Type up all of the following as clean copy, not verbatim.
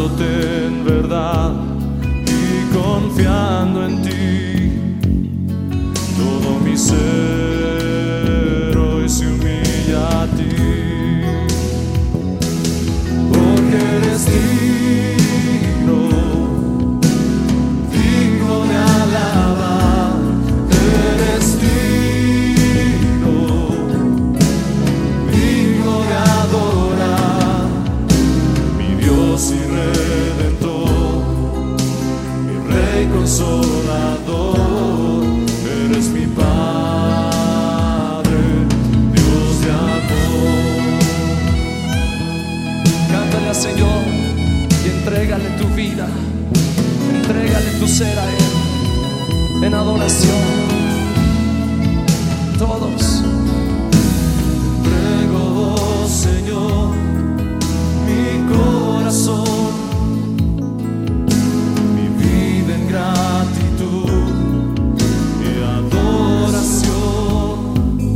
amándote en verdad y confiando en ti. Todo mi ser hoy se humilla a ti, porque eres digno, digno de alabar. Eres digno, digno de adorar, mi Dios y Redentor, mi Rey Consolador. Eres mi Padre, Dios de amor. Cántale al Señor y entrégale tu vida, entrégale tu ser a Él en adoración. Todos. Entrego, oh Señor, mi corazón, mi vida en gratitud y adoración,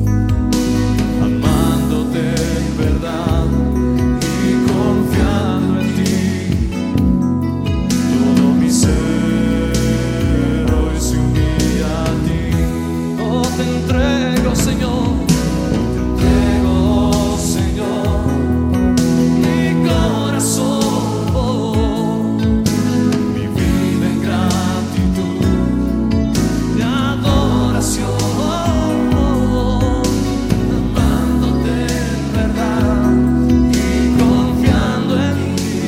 amándote en verdad y confiando en ti. Todo mi ser hoy se humilla a ti. Oh, te entrego, Señor, te entrego, oh Señor, mi corazón, mi vida en gratitud y adoración, amándote en verdad y confiando en ti.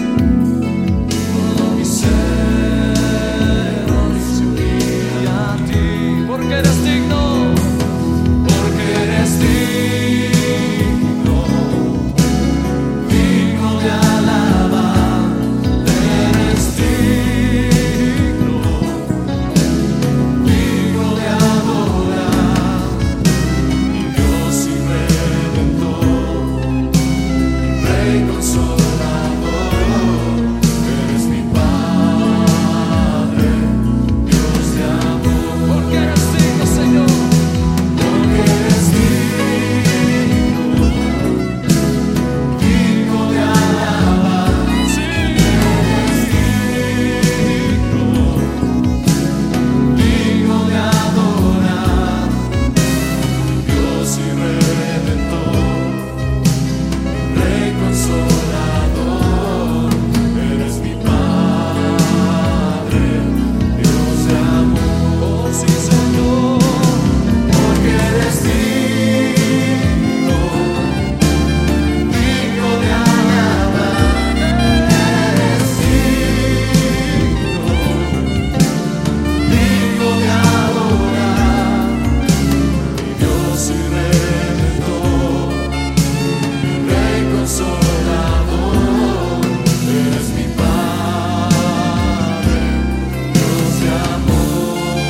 Todo mi ser hoy se humilla a ti, porque eres digno, porque eres digno, digno de alabar. Eres digno, digno de adorar, mi Dios y Redentor, mi Rey Consolador. Eres mi Padre, Dios de amor. Porque eres digno, Señor, porque eres digno, digno de alabar. Sí, eres digno, digno de adorar, mi Dios y Redentor, mi Rey Consolador. Eres mi Padre, Dios de amor. Oh, sí, Señor, porque eres digno, digno de alabar. Eres digno, digno de adorar, mi Dios y Redentor, mi Rey Consolador. Eres mi Padre, Dios de amor.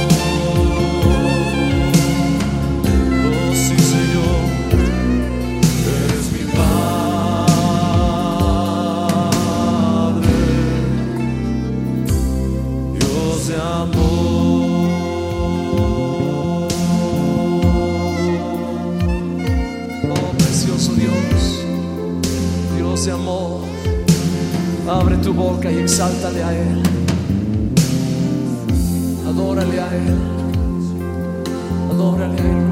Oh, sí, Señor, eres mi Padre, Dios de amor. Oh, precioso Dios, Dios de amor, abre tu boca y exáltale a Él, adórale a Él, adórale a Él.